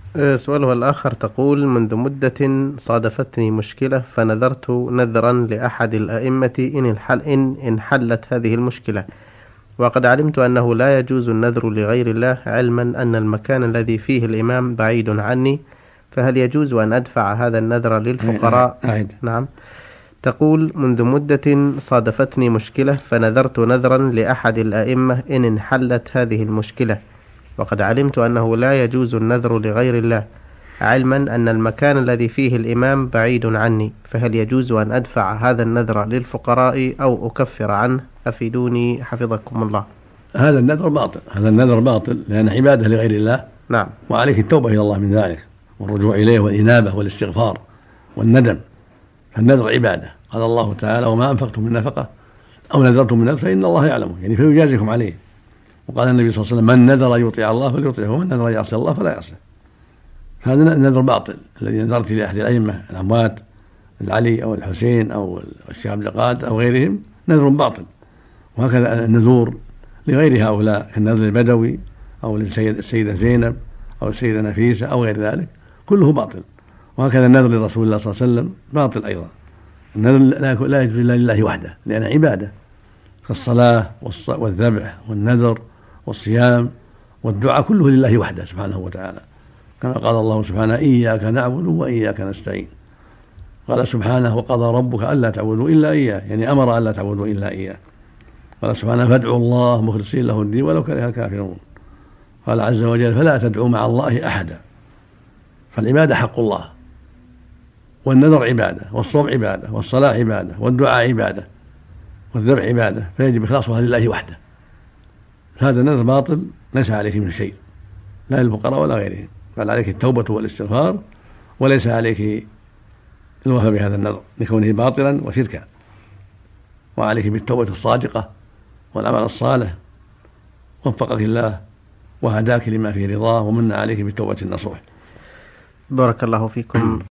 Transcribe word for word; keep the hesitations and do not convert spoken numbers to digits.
سؤالها الآخر تقول: منذ مدة صادفتني مشكلة فنذرت نذرا لأحد الأئمة إن الحل إن انحلت هذه المشكلة، وقد علمت أنه لا يجوز النذر لغير الله، علما أن المكان الذي فيه الإمام بعيد عني، فهل يجوز أن أدفع هذا النذر للفقراء؟ أعيد. نعم. تقول: منذ مدة صادفتني مشكلة فنذرت نذرا لأحد الأئمة إن انحلت هذه المشكلة، وقد علمت أنه لا يجوز النذر لغير الله، علما أن المكان الذي فيه الإمام بعيد عني، فهل يجوز أن أدفع هذا النذر للفقراء أو أكفر عنه؟ أفيدوني حفظكم الله. هذا النذر باطل، هذا النذر باطل لأن عبادة لغير الله. نعم. وعليك التوبة إلى الله من ذلك والرجوع إليه والإنابة والاستغفار والندم، فالنذر عبادة. قال الله تعالى: وما أنفقتم من نفقة أو نذرتم من نذر فإن الله يعلمه، يعني فيجازيكم عليه. وقال النبي صلى الله عليه وسلم: من نذر يطيع الله فليطيعه، ومن نذر يعصي الله فلا يعصيه. فهذا النذر باطل الذي نذرت لأحد الأئمة الأموات، العلي أو الحسين أو الشيخ عبد القادر أو غيرهم، نذر باطل. وهكذا النذور لغير هؤلاء كالنذر البدوي أو للسيدة زينب أو السيدة نفيسة أو غير ذلك، كله باطل. وهكذا النذر لرسول الله صلى الله عليه وسلم باطل أيضا. النذر لا يجوز إلا لله وحده لأن عبادة، كالصلاة والذبح والنذر والصيام والدعاء كله لله وحده سبحانه وتعالى، كما قال الله سبحانه: إياك نعبد وإياك نستعين. قال سبحانه: وقضى ربك ألا تعبدوا إلا إياه، يعني أمر ألا تعبدوا إلا إياه. قال سبحانه: فادعوا الله مخلصين له الدين ولو كره الكافرون. قال عز وجل: فلا تدعوا مع الله أحدا. فالعبادة حق الله، والنذر عبادة، والصوم عبادة، والصلاة عبادة، والدعاء عبادة، والذبح عبادة، فيجب إخلاصها لله وحده. هذا النذر باطل ليس عليك من شيء، لا للفقراء ولا غيرهم، بل عليك التوبة والاستغفار، وليس عليك الوفاء بهذا النذر لكونه باطلا وشركا. وعليك بالتوبة الصادقة والعمل الصالح، وفقك الله وهداك لما فيه رضاه ومن عليك بالتوبة النصوح. بارك الله فيكم.